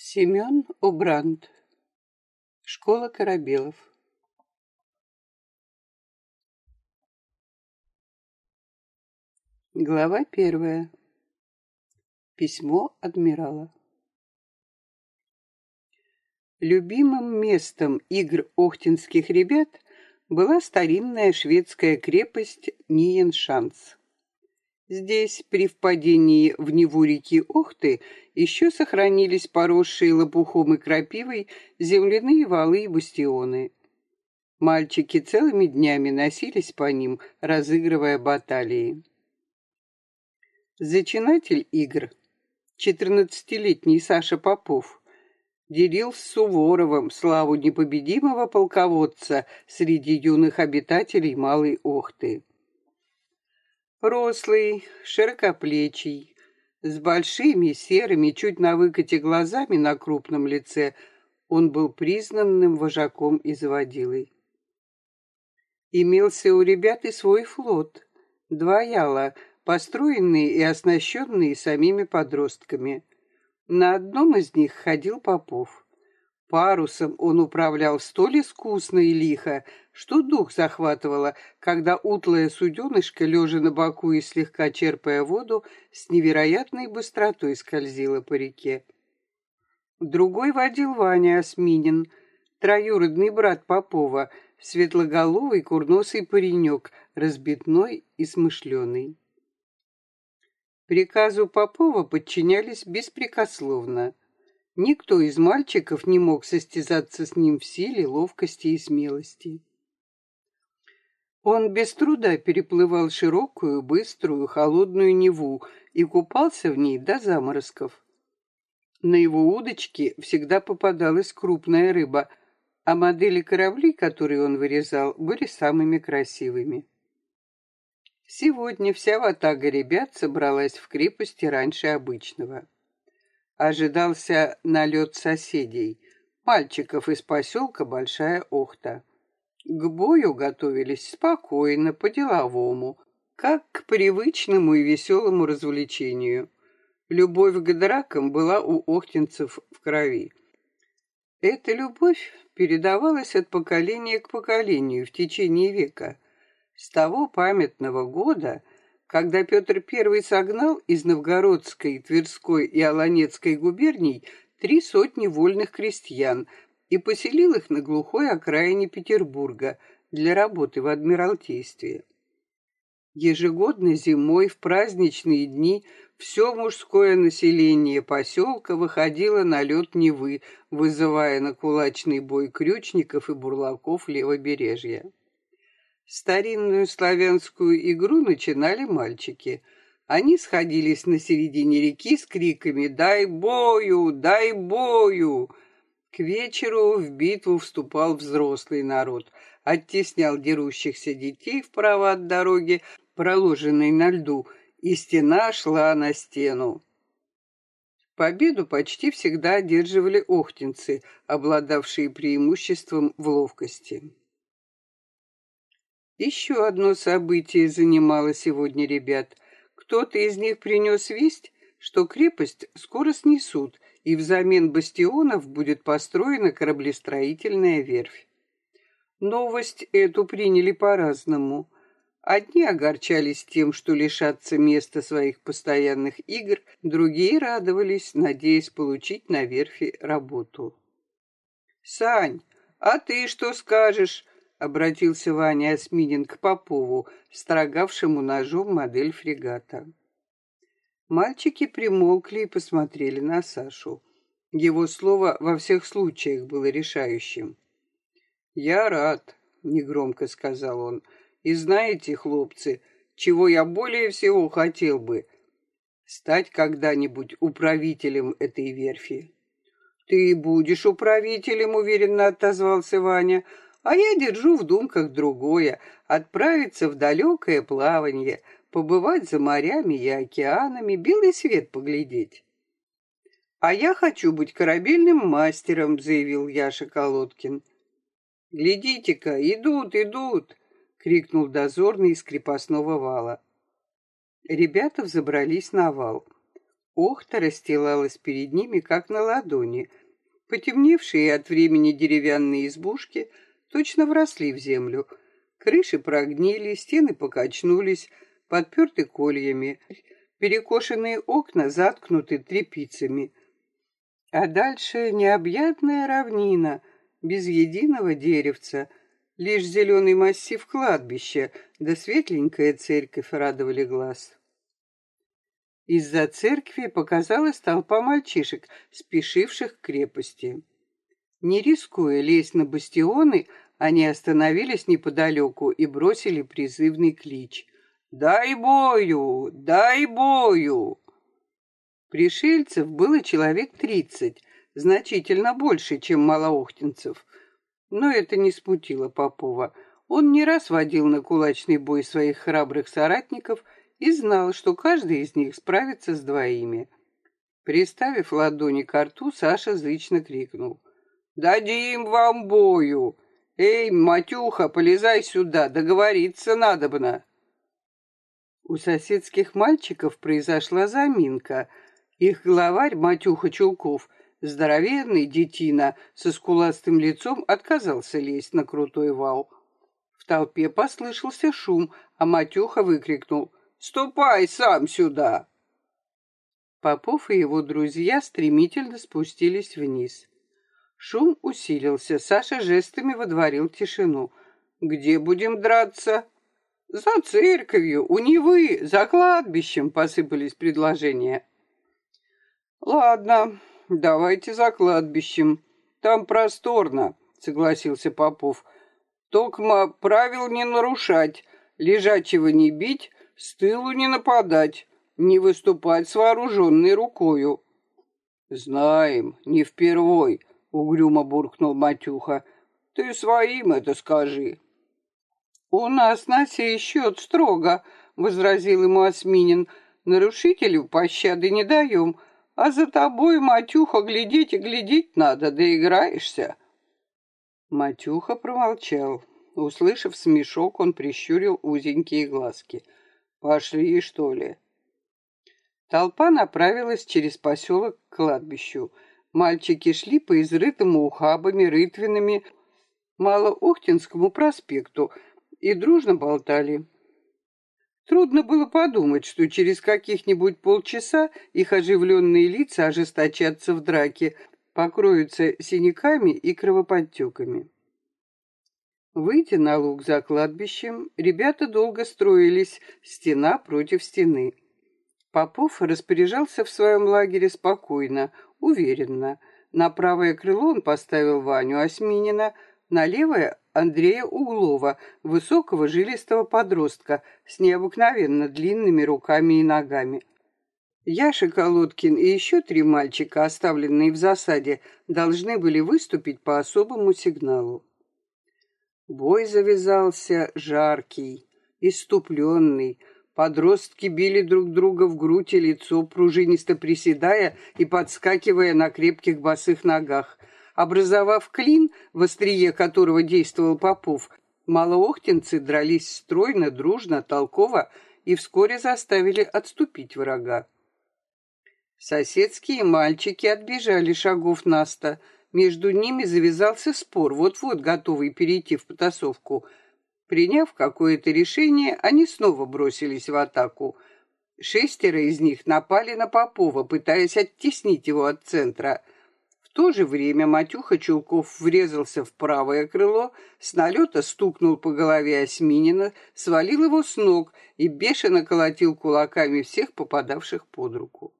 Семен Обранд. Школа корабелов. Глава 1. Письмо адмирала. Любимым местом игр охтинских ребят была старинная шведская крепость Ниеншанс. Здесь, при впадении в Неву реки Охты, еще сохранились поросшие лопухом и крапивой земляные валы и бастионы. Мальчики целыми днями носились по ним, разыгрывая баталии. Зачинатель игр, 14-летний Саша Попов, делил с Суворовым славу непобедимого полководца среди юных обитателей Малой Охты. Рослый, широкоплечий, с большими серыми, чуть на выкате глазами на крупном лице, он был признанным вожаком и заводилой. Имелся у ребят и свой флот, 2 яла, построенные и оснащенные самими подростками. На одном из них ходил Попов. Парусом он управлял столь искусно и лихо, что дух захватывало, когда утлая суденышко, лежа на боку и слегка черпая воду, с невероятной быстротой скользила по реке. Другой водил Ваня Осминин, троюродный брат Попова, светлоголовый курносый паренек, разбитной и смышленый. Приказу Попова подчинялись беспрекословно. Никто из мальчиков не мог состязаться с ним в силе, ловкости и смелости. Он без труда переплывал широкую, быструю, холодную Неву и купался в ней до заморозков. На его удочке всегда попадалась крупная рыба, а модели кораблей, которые он вырезал, были самыми красивыми. Сегодня вся ватага ребят собралась в крепости раньше обычного. Ожидался налет соседей, мальчиков из поселка Большая Охта. К бою готовились спокойно, по-деловому, как к привычному и веселому развлечению. Любовь к дракам была у охтинцев в крови. Эта любовь передавалась от поколения к поколению в течение века. С того памятного года, когда Петр I согнал из Новгородской, Тверской и Оланецкой губерний 300 вольных крестьян и поселил их на глухой окраине Петербурга для работы в Адмиралтействе. Ежегодно зимой в праздничные дни все мужское население поселка выходило на лед Невы, вызывая на кулачный бой крючников и бурлаков левобережья. Старинную славянскую игру начинали мальчики. Они сходились на середине реки с криками «Дай бою! Дай бою!». К вечеру в битву вступал взрослый народ, оттеснял дерущихся детей вправо от дороги, проложенной на льду, и стена шла на стену. Победу почти всегда одерживали охтинцы, обладавшие преимуществом в ловкости. Еще одно событие занимало сегодня ребят. Кто-то из них принес весть, что крепость скоро снесут, и взамен бастионов будет построена кораблестроительная верфь. Новость эту приняли по-разному. Одни огорчались тем, что лишатся места своих постоянных игр, другие радовались, надеясь получить на верфи работу. «Сань, а ты что скажешь?» — обратился Ваня Осминин к Попову, строгавшему ножом модель фрегата. Мальчики примолкли и посмотрели на Сашу. Его слово во всех случаях было решающим. «Я рад», — негромко сказал он. «И знаете, хлопцы, чего я более всего хотел бы? Стать когда-нибудь управителем этой верфи». «Ты будешь управителем», — уверенно отозвался Ваня. «А я держу в думках другое — отправиться в далекое плаванье, побывать за морями и океанами, белый свет поглядеть». «А я хочу быть корабельным мастером», — заявил Яша Колодкин. «Глядите-ка, идут, идут!» — крикнул дозорный из крепостного вала. Ребята взобрались на вал. Охта расстилалась перед ними, как на ладони. Потемневшие от времени деревянные избушки точно вросли в землю. Крыши прогнили, стены покачнулись, подперты кольями. Перекошенные окна заткнуты тряпицами. А дальше необъятная равнина, без единого деревца. Лишь зеленый массив кладбища, да светленькая церковь радовали глаз. Из-за церкви показалась толпа мальчишек, спешивших к крепости. Не рискуя лезть на бастионы, они остановились неподалеку и бросили призывный клич: «Дай бою! Дай бою!» Пришельцев было человек 30, значительно больше, чем малоохтинцев. Но это не смутило Попова. Он не раз водил на кулачный бой своих храбрых соратников и знал, что каждый из них справится с двоими. Приставив ладони к рту, Саша зычно крикнул: «Дадим вам бою! Эй, Матюха, полезай сюда, договориться надобно!» У соседских мальчиков произошла заминка. Их главарь Матюха Чулков, здоровенный детина со скуластым лицом, отказался лезть на крутой вал. В толпе послышался шум, а Матюха выкрикнул: «Ступай сам сюда!» Попов и его друзья стремительно спустились вниз. Шум усилился, Саша жестами водворил тишину. «Где будем драться?» «За церковью, у Невы, за кладбищем», — посыпались предложения. «Ладно, давайте за кладбищем. Там просторно», — согласился Попов. «Токма правил не нарушать, лежачего не бить, с тылу не нападать, не выступать с вооруженной рукою». «Знаем, не впервой», — угрюмо буркнул Матюха. «Ты своим это скажи». «У нас на сей счет строго», — возразил ему Осминин. «Нарушителю пощады не даем, а за тобой, Матюха, глядеть и глядеть надо, доиграешься». Матюха промолчал. Услышав смешок, он прищурил узенькие глазки. «Пошли, что ли?» Толпа направилась через поселок к кладбищу. Мальчики шли по изрытому ухабами, рытвинами Малоохтинскому проспекту и дружно болтали. Трудно было подумать, что через каких-нибудь полчаса их оживленные лица ожесточатся в драке, покроются синяками и кровоподтеками. Выйдя на луг за кладбищем, ребята долго строились, стена против стены. Попов распоряжался в своем лагере спокойно, уверенно. На правое крыло он поставил Ваню Осминина, на левое — Андрея Углова, высокого жилистого подростка с необыкновенно длинными руками и ногами. Яша Колодкин и еще 3 мальчика, оставленные в засаде, должны были выступить по особому сигналу. Бой завязался жаркий, исступленный. Подростки били друг друга в грудь и лицо, пружинисто приседая и подскакивая на крепких босых ногах. Образовав клин, в острие которого действовал Попов, малоохтинцы дрались стройно, дружно, толково и вскоре заставили отступить врага. Соседские мальчики отбежали шагов на 100. Между ними завязался спор, вот-вот готовый перейти в потасовку. Приняв какое-то решение, они снова бросились в атаку. 6 из них напали на Попова, пытаясь оттеснить его от центра. В то же время Матюха Чулков врезался в правое крыло, с налета стукнул по голове Осминина, свалил его с ног и бешено колотил кулаками всех попадавших под руку.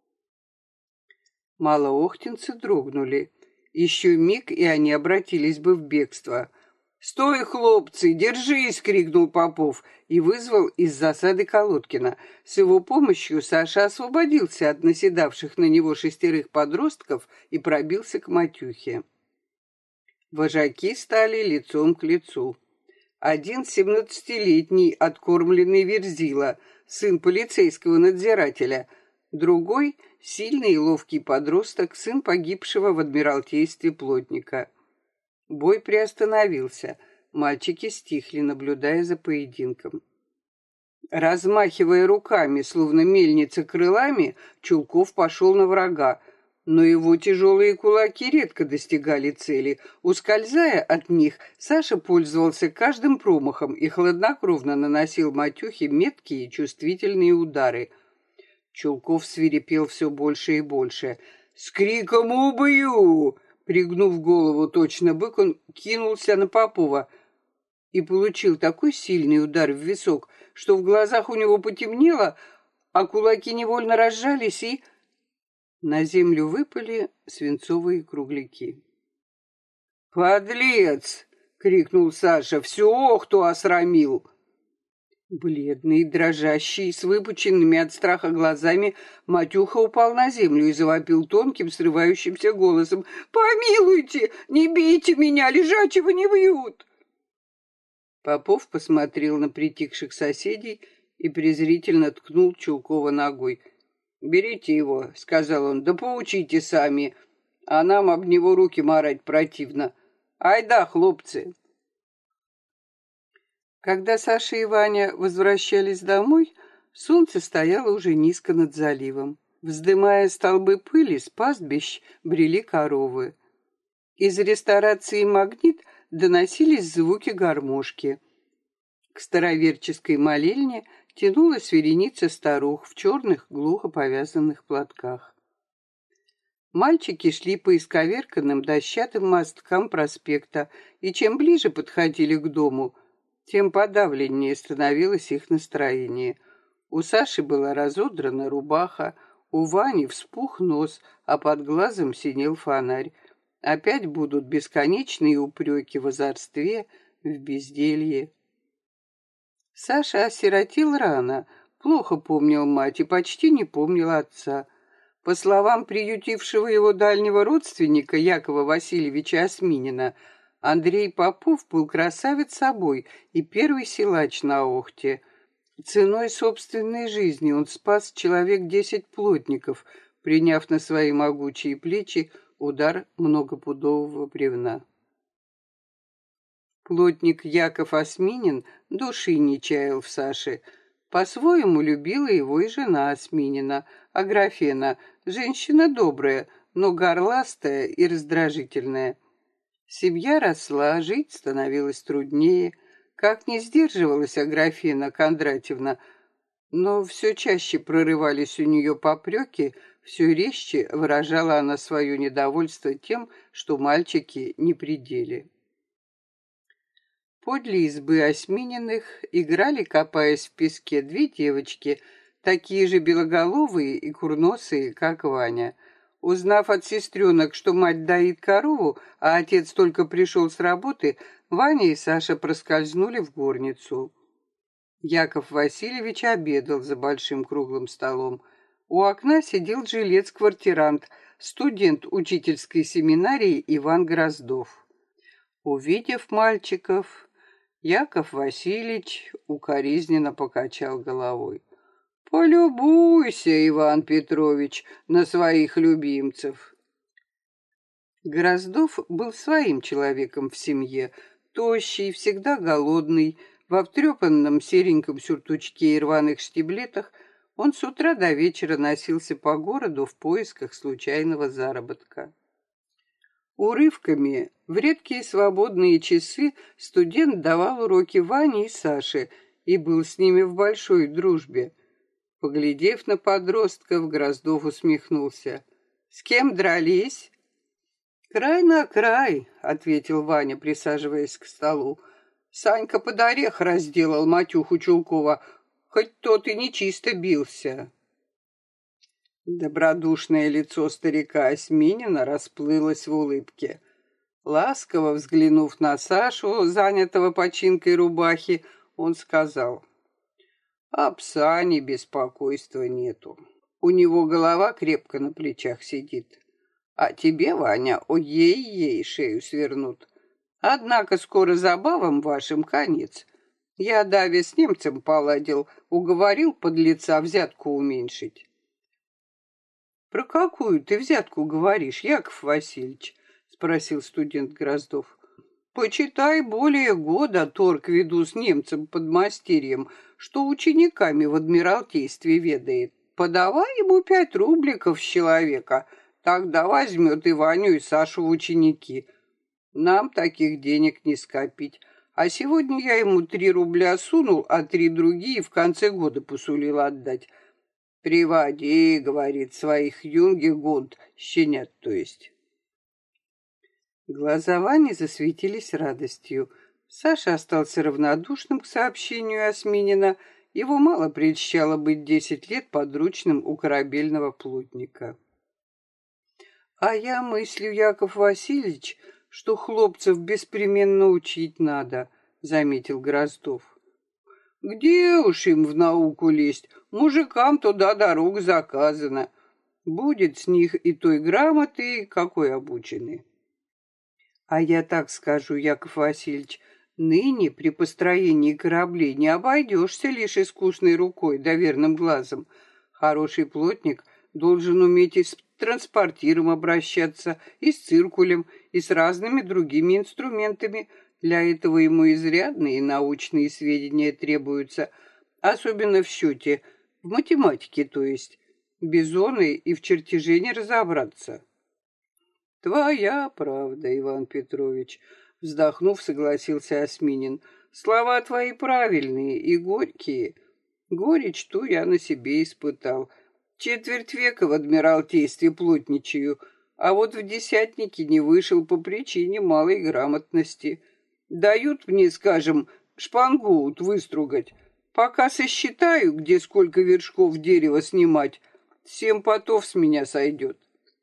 Малоохтинцы дрогнули. Еще миг, и они обратились бы в бегство. «Стой, хлопцы, держись!» — крикнул Попов и вызвал из засады Колодкина. С его помощью Саша освободился от наседавших на него 6 подростков и пробился к Матюхе. Вожаки стали лицом к лицу. Один 17-летний откормленный Верзила, сын полицейского надзирателя, другой — сильный и ловкий подросток, сын погибшего в Адмиралтействе плотника. Бой приостановился. Мальчики стихли, наблюдая за поединком. Размахивая руками, словно мельница крылами, Чулков пошел на врага, но его тяжелые кулаки редко достигали цели. Ускользая от них, Саша пользовался каждым промахом и хладнокровно наносил Матюхе меткие чувствительные удары. Чулков свирепел все больше и больше. «С криком «Убью!» Пригнув голову точно бык, он кинулся на Попова и получил такой сильный удар в висок, что в глазах у него потемнело, а кулаки невольно разжались, и на землю выпали свинцовые кругляки. «Подлец!» — крикнул Саша. «Все, кто осрамил!» Бледный, дрожащий, с выпученными от страха глазами, Матюха упал на землю и завопил тонким, срывающимся голосом: «Помилуйте! Не бейте меня! Лежачего не бьют!» Попов посмотрел на притихших соседей и презрительно ткнул Чулкова ногой. «Берите его», — сказал он, — «да поучите сами, а нам об него руки марать противно. Айда, хлопцы!» Когда Саша и Ваня возвращались домой, солнце стояло уже низко над заливом. Вздымая столбы пыли, с пастбищ брели коровы. Из ресторации «Магнит» доносились звуки гармошки. К староверческой молельне тянулась вереница старух в черных, глухо повязанных платках. Мальчики шли по исковерканным дощатым мосткам проспекта, и чем ближе подходили к дому, тем подавленнее становилось их настроение. У Саши была разодрана рубаха, у Вани вспух нос, а под глазом синел фонарь. Опять будут бесконечные упреки в озорстве, в безделье. Саша осиротел рано, плохо помнил мать и почти не помнил отца. По словам приютившего его дальнего родственника Якова Васильевича Осминина, Андрей Попов был красавец собой и первый силач на Охте. Ценой собственной жизни он спас человек 10 плотников, приняв на свои могучие плечи удар многопудового бревна. Плотник Яков Осминин души не чаял в Саше. По-своему любила его и жена Осминина, Аграфена, женщина добрая, но горластая и раздражительная. Семья росла, жить становилось труднее. Как не сдерживалась Аграфена Кондратьевна, но все чаще прорывались у нее попреки, все резче выражала она свое недовольство тем, что мальчики не при деле. Подле избы Осмининых играли, копаясь в песке, две девочки, такие же белоголовые и курносые, как Ваня. Узнав от сестренок, что мать доит корову, а отец только пришел с работы, Ваня и Саша проскользнули в горницу. Яков Васильевич обедал за большим круглым столом. У окна сидел жилец-квартирант, студент учительской семинарии Иван Гроздов. Увидев мальчиков, Яков Васильевич укоризненно покачал головой. «Полюбуйся, Иван Петрович, на своих любимцев!» Гроздов был своим человеком в семье, тощий, всегда голодный, во втрепанном сереньком сюртучке и рваных штиблетах. Он с утра до вечера носился по городу в поисках случайного заработка. Урывками, в редкие свободные часы, студент давал уроки Ване и Саше и был с ними в большой дружбе. Поглядев на подростков, Гроздов усмехнулся. «С кем дрались?» «Край на край», — ответил Ваня, присаживаясь к столу. «Санька под орех разделал Матюху Чулкова, хоть тот и нечисто бился». Добродушное лицо старика Осминина расплылось в улыбке. Ласково взглянув на Сашу, занятого починкой рубахи, он сказал: «Об Сане беспокойства нету. У него голова крепко на плечах сидит. А тебе, Ваня, ой-ей-ей, шею свернут. Однако скоро забавам вашим конец. Я даве с немцем поладил, уговорил подлеца взятку уменьшить». «Про какую ты взятку говоришь, Яков Васильевич?» — спросил студент Гроздов. Почитай, более года торг веду с немцем подмастерьем, что учениками в Адмиралтействе ведает. Подавай ему 5 рубликов с человека, тогда возьмет и Ваню, и Сашу в ученики. Нам таких денег не скопить. А сегодня я ему 3 рубля сунул, а 3 другие в конце года посулил отдать. «Приводи, — говорит, — своих юнги-гунд, щенят, то есть». Глаза Вани засветились радостью. Саша остался равнодушным к сообщению Осминина. Его мало прельщало быть 10 лет подручным у корабельного плотника. «А я мыслю, Яков Васильевич, что хлопцев беспременно учить надо», — заметил Гроздов. «Где уж им в науку лезть? Мужикам туда дорога заказана. Будет с них и той грамоты, какой обучены». А я так скажу, Яков Васильевич, ныне при построении кораблей не обойдешься лишь искусной рукой да верным глазом. Хороший плотник должен уметь и с транспортиром обращаться, и с циркулем, и с разными другими инструментами. Для этого ему изрядные научные сведения требуются, особенно в счете, в математике, то есть. Без оной и в чертеже не разобраться. «Твоя правда, Иван Петрович», — вздохнув, согласился Осминин. «Слова твои правильные и горькие. Горечь ту я на себе испытал. Четверть века в Адмиралтействе плотничаю, а вот в десятнике не вышел по причине малой грамотности. Дают мне, скажем, шпангоут выстругать. Пока сосчитаю, где сколько вершков дерева снимать, 7 потов с меня сойдет».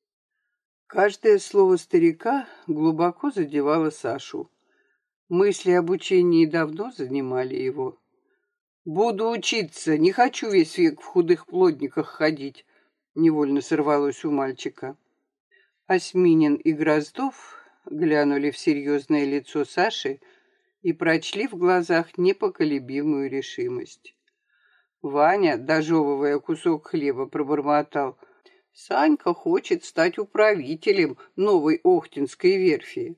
Каждое слово старика глубоко задевало Сашу. Мысли об учении давно занимали его. «Буду учиться, не хочу весь век в худых плотниках ходить», — невольно сорвалось у мальчика. Осминин и Гроздов глянули в серьезное лицо Саши и прочли в глазах непоколебимую решимость. Ваня, дожевывая кусок хлеба, пробормотал: «Санька хочет стать управителем новой Охтинской верфи».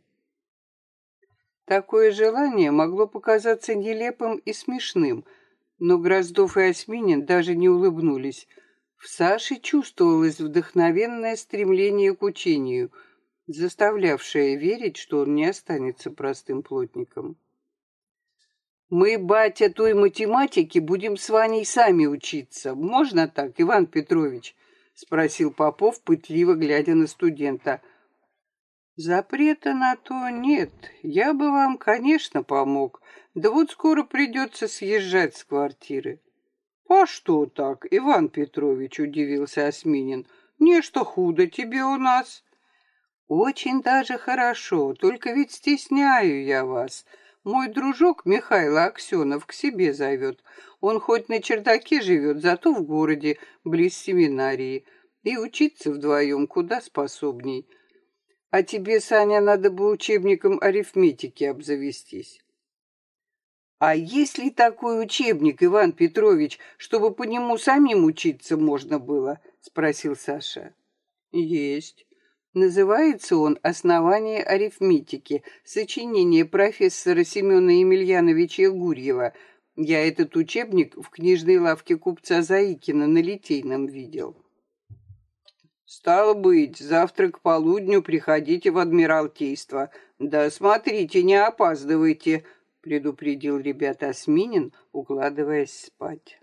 Такое желание могло показаться нелепым и смешным, но Гроздов и Осминин даже не улыбнулись. В Саше чувствовалось вдохновенное стремление к учению, заставлявшее верить, что он не останется простым плотником. «Мы, батя, той математики будем с Ваней сами учиться. Можно так, Иван Петрович?» — спросил Попов, пытливо глядя на студента. «Запрета на то нет. Я бы вам, конечно, помог. Да вот скоро придется съезжать с квартиры». «А что так, Иван Петрович?» — удивился Осминин. «Нечто худо тебе у нас». «Очень даже хорошо, только ведь стесняю я вас. Мой дружок Михайло Аксенов к себе зовет. Он хоть на чердаке живет, зато в городе, близ семинарии. И учиться вдвоем куда способней. А тебе, Саня, надо бы учебником арифметики обзавестись». «А есть ли такой учебник, Иван Петрович, чтобы по нему самим учиться можно было?» — спросил Саша. «Есть. Называется он «Основание арифметики», сочинение профессора Семена Емельяновича Гурьева. Я этот учебник в книжной лавке купца Заикина на Литейном видел». «Стало быть, завтра к полудню приходите в Адмиралтейство. Да смотрите, не опаздывайте», — предупредил ребят Осминин, укладываясь спать.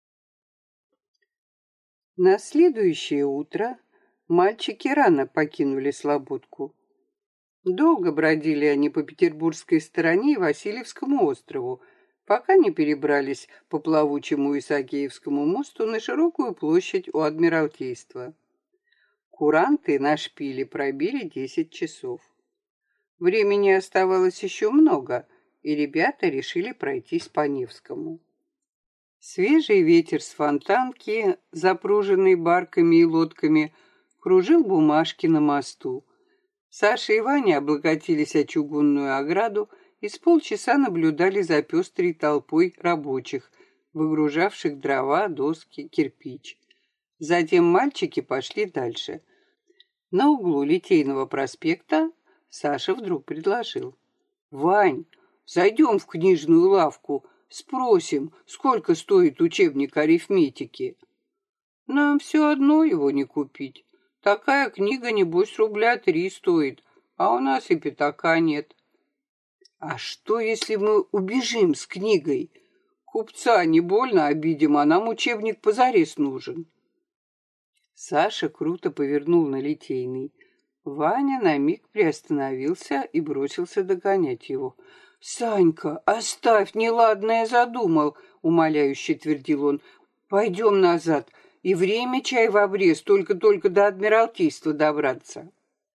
На следующее утро мальчики рано покинули Слободку. Долго бродили они по петербургской стороне и Васильевскому острову, пока не перебрались по плавучему Исаакиевскому мосту на широкую площадь у Адмиралтейства. Куранты на шпиле пробили 10 часов. Времени оставалось еще много, и ребята решили пройтись по Невскому. Свежий ветер с Фонтанки, запруженный барками и лодками, кружил бумажки на мосту. Саша и Ваня облокотились о чугунную ограду и с полчаса наблюдали за пестрой толпой рабочих, выгружавших дрова, доски, кирпич. Затем мальчики пошли дальше. На углу Литейного проспекта Саша вдруг предложил: «Вань, зайдем в книжную лавку, спросим, сколько стоит учебник арифметики. Нам все одно его не купить. Такая книга, небось, рубля 3 стоит, а у нас и пятака нет». «А что, если мы убежим с книгой? Купца не больно обидим, а нам учебник позарез нужен». Саша круто повернул на Литейный. Ваня на миг приостановился и бросился догонять его. «Санька, оставь, неладное задумал», — умоляюще твердил он. «Пойдем назад, и время чай в обрез, только-только до Адмиралтейства добраться».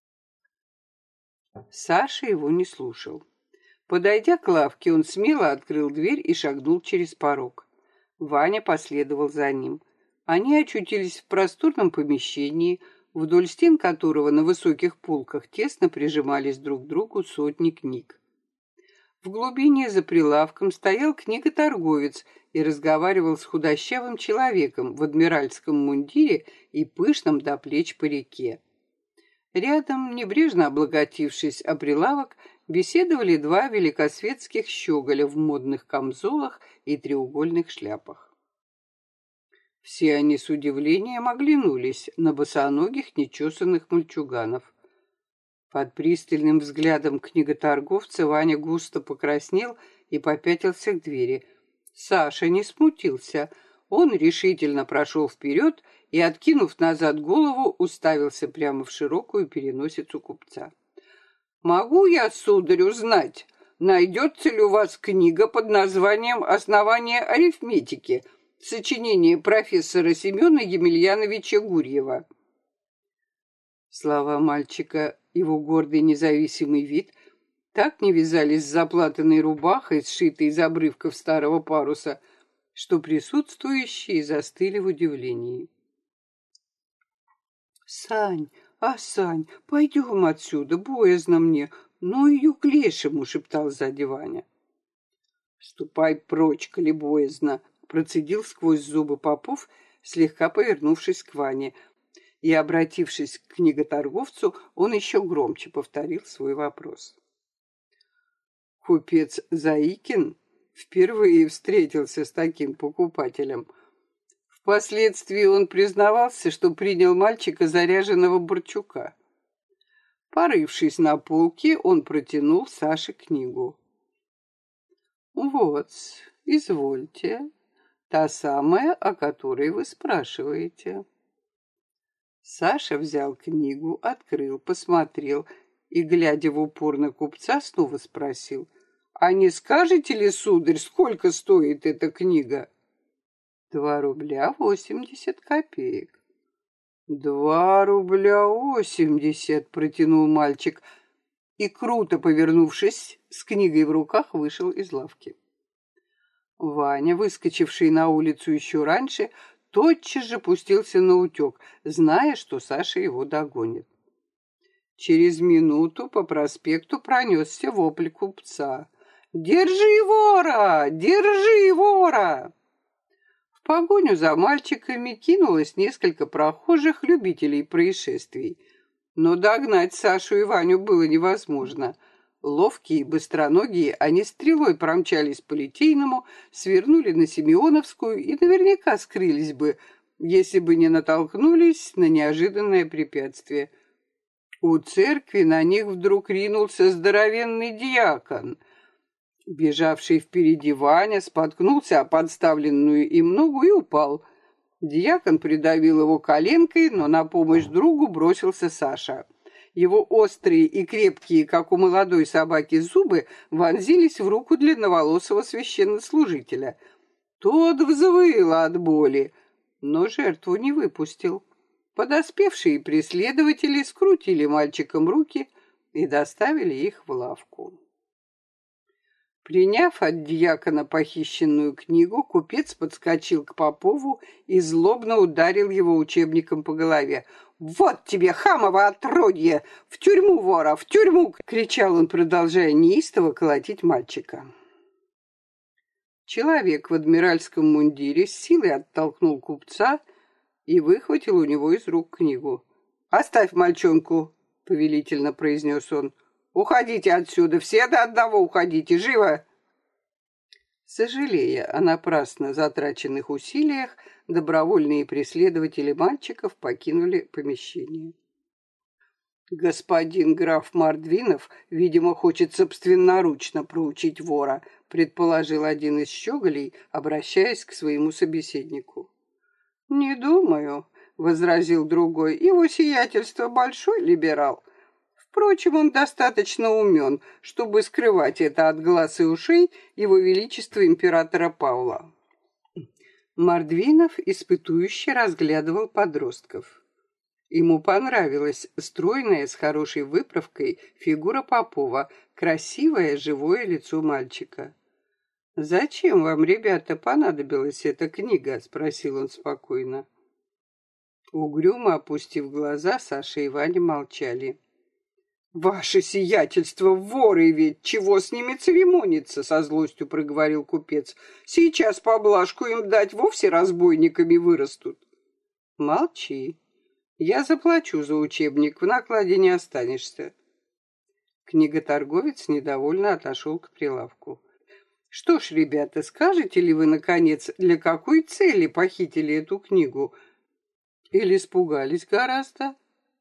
Саша его не слушал. Подойдя к лавке, он смело открыл дверь и шагнул через порог. Ваня последовал за ним. Они очутились в просторном помещении, вдоль стен которого на высоких полках тесно прижимались друг к другу сотни книг. В глубине за прилавком стоял книготорговец и разговаривал с худощавым человеком в адмиральском мундире и пышном до плеч парике. Рядом, небрежно облокотившись о прилавок, беседовали два великосветских щеголя в модных камзолах и треугольных шляпах. Все они с удивлением оглянулись на босоногих нечесанных мальчуганов. Под пристальным взглядом книготорговца Ваня густо покраснел и попятился к двери. Саша не смутился. Он решительно прошел вперед и, откинув назад голову, уставился прямо в широкую переносицу купца. «Могу я, сударь, узнать, найдется ли у вас книга под названием «Основание арифметики», сочинение профессора Семена Емельяновича Гурьева?» Слова мальчика, его гордый независимый вид, так не вязались с заплатанной рубахой, сшитой из обрывков старого паруса, что присутствующие застыли в удивлении. «Сань, Сань, пойдем отсюда, боязно мне, ну ее к лешему», — шептал сзади Ваня. «Ступай прочь, коли боязно», — процедил сквозь зубы Попов, слегка повернувшись к Ване, и, обратившись к книготорговцу, он еще громче повторил свой вопрос. Купец Заикин впервые встретился с таким покупателем. Впоследствии он признавался, что принял мальчика за ряженого Борчука. Порывшись на полке, он протянул Саше книгу. «Вот, извольте, та самая, о которой вы спрашиваете». Саша взял книгу, открыл, посмотрел и, глядя в упор на купца, снова спросил: «А не скажете ли, сударь, сколько стоит эта книга?» 2 рубля 80 копеек. 2 рубля 80, протянул мальчик и, круто повернувшись, с книгой в руках вышел из лавки. Ваня, выскочивший на улицу еще раньше, тотчас же пустился наутек, зная, что Саша его догонит. Через минуту по проспекту пронесся вопль купца: «Держи вора! Держи вора!» В погоню за мальчиками кинулось несколько прохожих любителей происшествий. Но догнать Сашу и Ваню было невозможно. Ловкие, быстроногие, они стрелой промчались по Литейному, свернули на Симеоновскую и наверняка скрылись бы, если бы не натолкнулись на неожиданное препятствие. У церкви на них вдруг ринулся здоровенный дьякон. Бежавший впереди Ваня споткнулся о подставленную им ногу и упал. Дьякон придавил его коленкой, но на помощь другу бросился Саша. Его острые и крепкие, как у молодой собаки, зубы вонзились в руку длинноволосого священнослужителя. Тот взвыл от боли, но жертву не выпустил. Подоспевшие преследователи скрутили мальчикам руки и доставили их в лавку. Приняв от дьякона похищенную книгу, купец подскочил к Попову и злобно ударил его учебником по голове. «Вот тебе, хамово отродье! В тюрьму, вора, в тюрьму!» — кричал он, продолжая неистово колотить мальчика. Человек в адмиральском мундире с силой оттолкнул купца и выхватил у него из рук книгу. «Оставь мальчонку!» — повелительно произнес он. Уходите отсюда, все до одного уходите, живо!» Сожалея о напрасно затраченных усилиях, добровольные преследователи мальчиков покинули помещение. «Господин граф Мордвинов, видимо, хочет собственноручно проучить вора», предположил один из щеголей, обращаясь к своему собеседнику. «Не думаю», — возразил другой, — «его сиятельство большой либерал. Впрочем, он достаточно умен, чтобы скрывать это от глаз и ушей его величества императора Павла». Мордвинов испытующе разглядывал подростков. Ему понравилась стройная, с хорошей выправкой, фигура Попова, красивое, живое лицо мальчика. «Зачем вам, ребята, понадобилась эта книга?» — спросил он спокойно. Угрюмо опустив глаза, Саша и Ваня молчали. «Ваше сиятельство, воры ведь! Чего с ними церемониться?» — со злостью проговорил купец. «Сейчас поблажку им дать, вовсе разбойниками вырастут». «Молчи. Я заплачу за учебник, в накладе не останешься». Книготорговец недовольно отошел к прилавку. «Что ж, ребята, скажете ли вы, наконец, для какой цели похитили эту книгу? Или испугались гораздо?»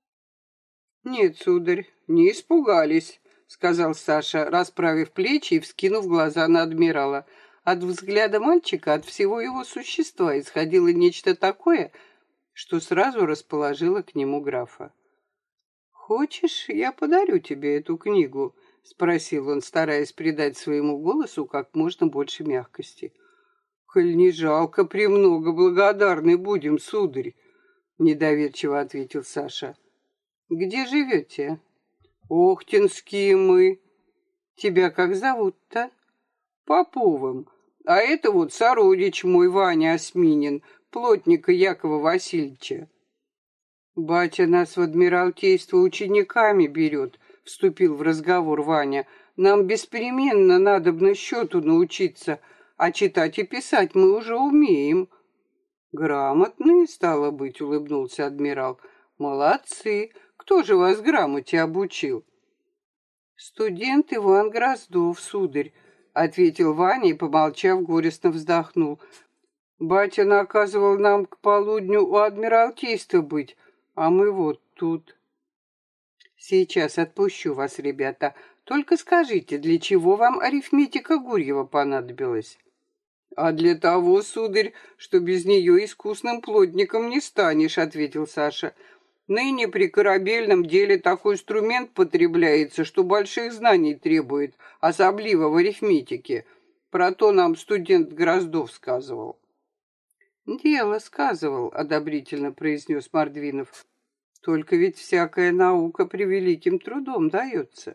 «Нет, сударь, не испугались», — сказал Саша, расправив плечи и вскинув глаза на адмирала. От взгляда мальчика, от всего его существа исходило нечто такое, что сразу расположило к нему графа. «Хочешь, я подарю тебе эту книгу?» — спросил он, стараясь придать своему голосу как можно больше мягкости. «Коль не жалко, премного благодарны будем, сударь», — недоверчиво ответил Саша. «Где живете?» «Охтинские мы». «Тебя как зовут-то?» «Поповым. А это вот сородич мой, Ваня Осминин, плотника Якова Васильевича». «Батя нас в адмиралтейство учениками берет», — вступил в разговор Ваня. «Нам беспременно надобно счету научиться, а читать и писать мы уже умеем». «Грамотные, стало быть», — улыбнулся адмирал. «Молодцы. Кто же вас грамоте обучил?» «Студент Иван Гроздов, сударь», — ответил Ваня и, помолчав, горестно вздохнул. «Батя наказывал нам к полудню у адмиралтейства быть, а мы вот тут». «Сейчас отпущу вас, ребята. Только скажите, для чего вам арифметика Гурьева понадобилась?» «А для того, сударь, что без нее искусным плотником не станешь», — ответил Саша. «Ныне при корабельном деле такой инструмент потребляется, что больших знаний требует, особливо в арифметике. Про то нам студент Гроздов сказывал». «Дело сказывал», — одобрительно произнес Мордвинов. «Только ведь всякая наука превеликим трудом дается».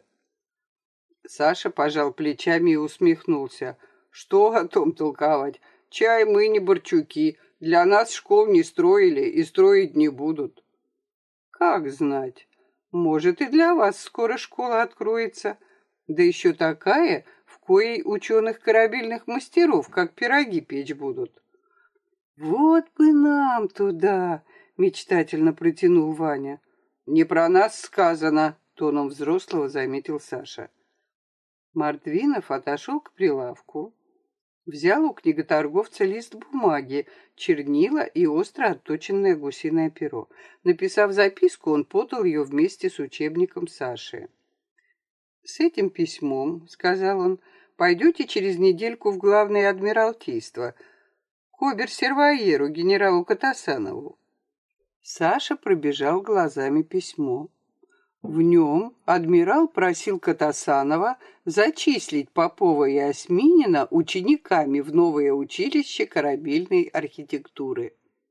Саша пожал плечами и усмехнулся. «Что о том толковать? Чай мы не борчуки. Для нас школ не строили и строить не будут». «Как знать? Может, и для вас скоро школа откроется. Да еще такая, в коей ученых корабельных мастеров, как пироги печь будут». «Вот бы нам туда!» — мечтательно протянул Ваня. «Не про нас сказано», — тоном взрослого заметил Саша. Мордвинов отошел к прилавку, взял у книготорговца лист бумаги, чернила и остро отточенное гусиное перо. Написав записку, он подал ее вместе с учебником Саши. «С этим письмом, — сказал он, — пойдете через недельку в главное адмиралтейство, к обер-сервоеру генералу Катасанову». Саша пробежал глазами письмо. В нем адмирал просил Катасанова зачислить Попова и Осминина учениками в новое училище корабельной архитектуры.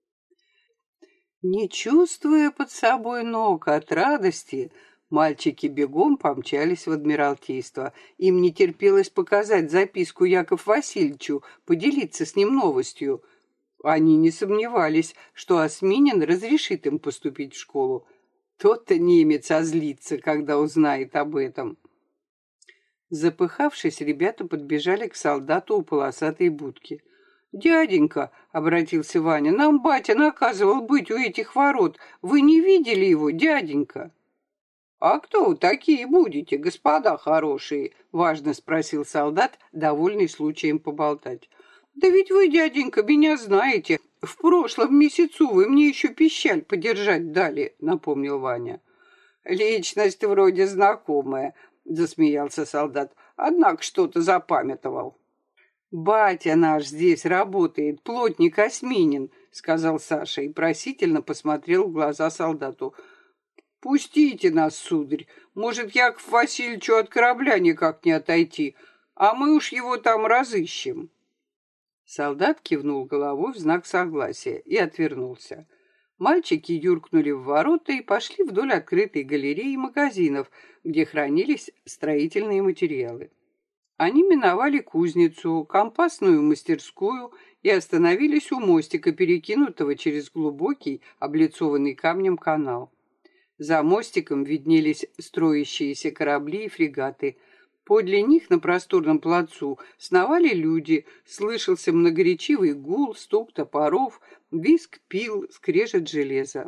Не чувствуя под собой ног от радости, мальчики бегом помчались в адмиралтейство. Им не терпелось показать записку Якову Васильевичу, поделиться с ним новостью. Они не сомневались, что Осминин разрешит им поступить в школу. Тот-то немец озлится, когда узнает об этом. Запыхавшись, ребята подбежали к солдату у полосатой будки. «Дяденька», — обратился Ваня, — «нам батя наказывал быть у этих ворот. Вы не видели его, дяденька?» «А кто вы такие будете, господа хорошие?» — важно спросил солдат, довольный случаем поболтать. «Да ведь вы, дяденька, меня знаете. В прошлом месяцу вы мне еще пищаль подержать дали», — напомнил Ваня. «Личность вроде знакомая», — засмеялся солдат. «Однако что-то запамятовал». «Батя наш здесь работает, плотник Осьминин», — сказал Саша и просительно посмотрел в глаза солдату. «Пустите нас, сударь. Может, Яков Васильевичу от корабля никак не отойти, а мы уж его там разыщем». Солдат кивнул головой в знак согласия и отвернулся. Мальчики юркнули в ворота и пошли вдоль открытой галереи магазинов, где хранились строительные материалы. Они миновали кузницу, компасную мастерскую и остановились у мостика, перекинутого через глубокий, облицованный камнем канал. За мостиком виднелись строящиеся корабли и фрегаты. Подле них на просторном плацу сновали люди, слышался многоречивый гул, стук топоров, визг пил, скрежет железа.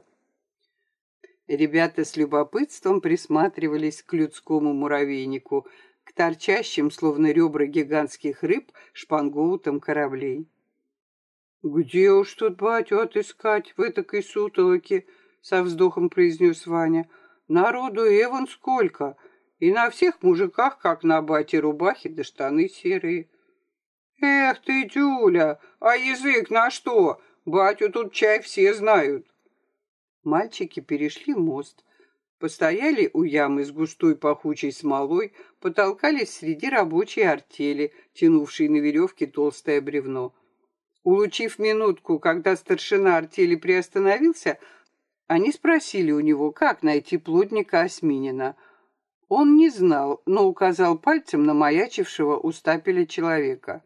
Ребята с любопытством присматривались к людскому муравейнику, к торчащим, словно ребра гигантских рыб, шпангоутам кораблей. «Где уж тут батю отыскать в этакой сутолоке?» — со вздохом произнес Ваня. «Народу эвон сколько, и на всех мужиках, как на бате, рубахи да штаны серые». «Эх ты, Тюля, а язык на что? Батю тут чай все знают». Мальчики перешли мост, постояли у ямы с густой пахучей смолой, потолкались среди рабочей артели, тянувшей на веревке толстое бревно. Улучив минутку, когда старшина артели приостановился, они спросили у него, как найти плотника Осьминина. Он не знал, но указал пальцем на маячившего у стапеля человека.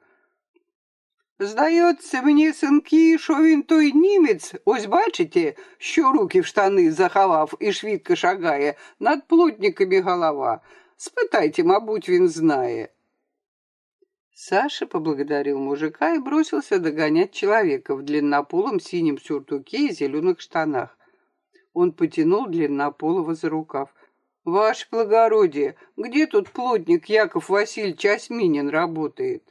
«Здається мені, синки, що він той німець, ось бачите, що руки в штани заховав і швидко шагає, над плотниками голова. Спитайте, мабуть, він знає». Саша поблагодарил мужика и бросился догонять человека в длиннополом синем сюртуке и зеленых штанах. Он потянул длиннополого за рукав. «Ваше благородие, где тут плотник Яков Васильевич Осьминин работает?»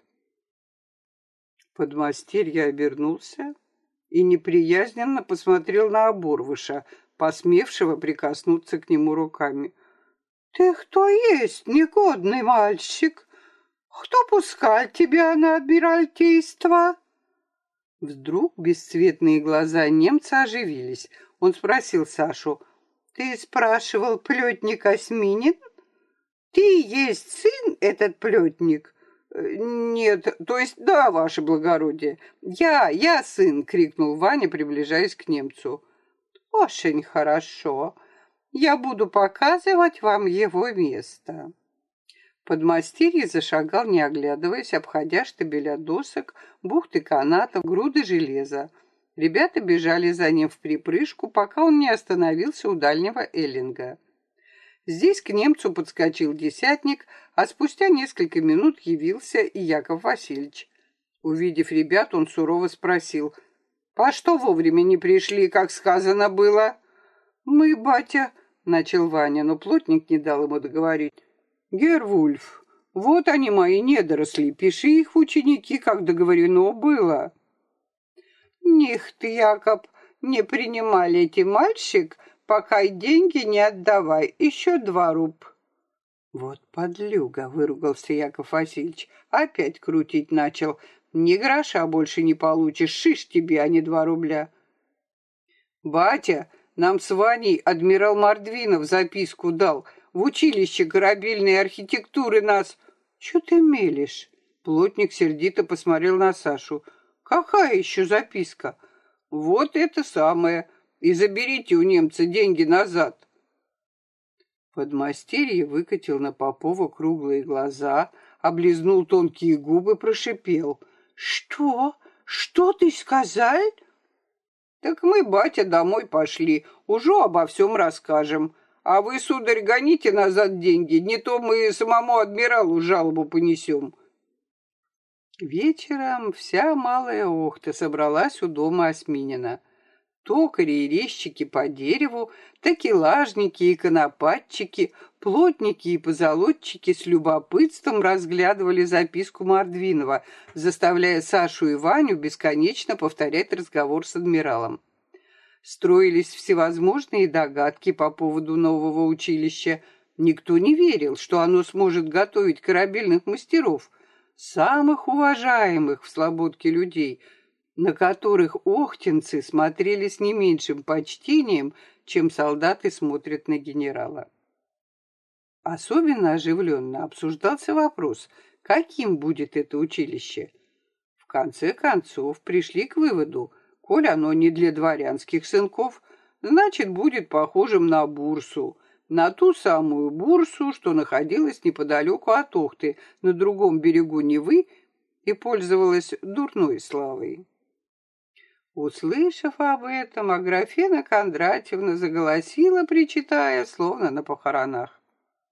Подмастерье обернулся и неприязненно посмотрел на оборвыша, посмевшего прикоснуться к нему руками. «Ты кто есть, негодный мальчик? Кто пускал тебя на адмиралтейство?» Вдруг бесцветные глаза немца оживились. Он спросил Сашу: «Ты спрашивал, плетник Осьминин? Ты есть сын этот плетник?» «Нет, то есть да, ваше благородие. Я сын!» — крикнул Ваня, приближаясь к немцу. «Очень хорошо. Я буду показывать вам его место». Подмастерье зашагал, не оглядываясь, обходя штабеля досок, бухты канатов, груды железа. Ребята бежали за ним вприпрыжку, пока он не остановился у дальнего эллинга. Здесь к немцу подскочил десятник, а спустя несколько минут явился и Яков Васильевич. Увидев ребят, он сурово спросил: «По что вовремя не пришли, как сказано было?» «Мы, батя...» — начал Ваня, но плотник не дал ему договорить. «Гервульф, вот они, мои недоросли, пиши их в ученики, как договорено было». «Нихт, Якоб, не принимали эти мальчик, пока и деньги не отдавай, еще 2 руб». «Вот подлюга!» — выругался Яков Васильевич. Опять крутить начал. «Ни гроша больше не получишь, шиш тебе, а не 2 рубля». «Батя, нам с Ваней адмирал Мордвинов записку дал. В училище корабельной архитектуры нас...» «Чё ты мелешь?» Плотник сердито посмотрел на Сашу. «Какая еще записка?» «Вот это самое. И заберите у немца деньги назад». Подмастерье выкатил на Попова круглые глаза, облизнул тонкие губы, прошипел: «Что? Что ты сказал?» «Так мы, батя, домой пошли, уже обо всем расскажем. А вы, сударь, гоните назад деньги, не то мы самому адмиралу жалобу понесем». Вечером вся малая Охта собралась у дома Осьминина. Токари и резчики по дереву, такелажники и конопатчики, плотники и позолотчики с любопытством разглядывали записку Мордвинова, заставляя Сашу и Ваню бесконечно повторять разговор с адмиралом. Строились всевозможные догадки по поводу нового училища. Никто не верил, что оно сможет готовить корабельных мастеров, самых уважаемых в Слободке людей, на которых охтинцы смотрели с не меньшим почтением, чем солдаты смотрят на генерала. Особенно оживленно обсуждался вопрос, каким будет это училище. В конце концов пришли к выводу, коль оно не для дворянских сынков, значит, будет похожим на бурсу, на ту самую бурсу, что находилась неподалеку от Охты, на другом берегу Невы, и пользовалась дурной славой. Услышав об этом, Аграфена Кондратьевна заголосила, причитая, словно на похоронах.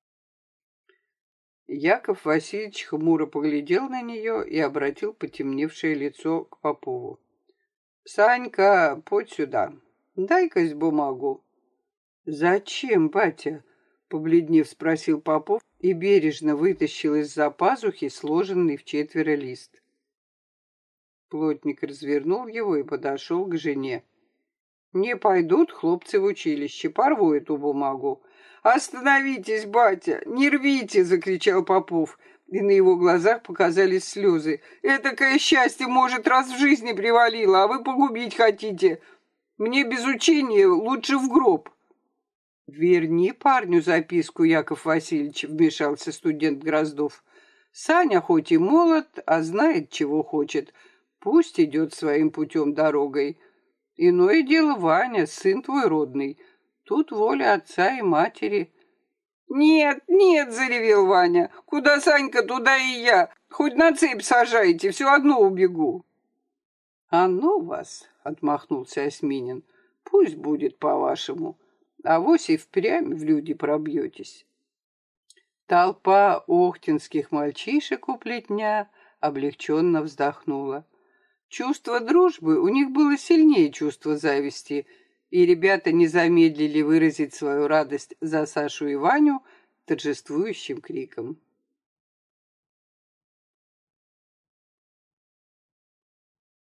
Яков Васильевич хмуро поглядел на нее и обратил потемневшее лицо к Попову. «Санька, подь сюда, дай-ка бумагу». «Зачем, батя?» — побледнев спросил Попов и бережно вытащил из-за пазухи сложенный в четверо лист. Плотник развернул его и подошел к жене. «Не пойдут хлопцы в училище, порву эту бумагу». «Остановитесь, батя, не рвите!» — закричал Попов, и на его глазах показались слезы. «Этакое счастье, может, раз в жизни привалило, а вы погубить хотите. Мне без учения лучше в гроб». «Верни парню записку, Яков Васильевич», — вмешался студент Гроздов. «Саня хоть и молод, а знает, чего хочет. Пусть идет своим путем дорогой. Иное дело Ваня, сын твой родный. Тут воля отца и матери». «Нет, нет!» — заревел Ваня. «Куда Санька, туда и я. Хоть на цепь сажайте, все одно убегу». «А ну вас!» — отмахнулся Осьминин. «Пусть будет по-вашему. Авось и впрямь в люди пробьетесь». Толпа охтинских мальчишек у плетня облегченно вздохнула. Чувство дружбы у них было сильнее чувства зависти, и ребята не замедлили выразить свою радость за Сашу и Ваню торжествующим криком.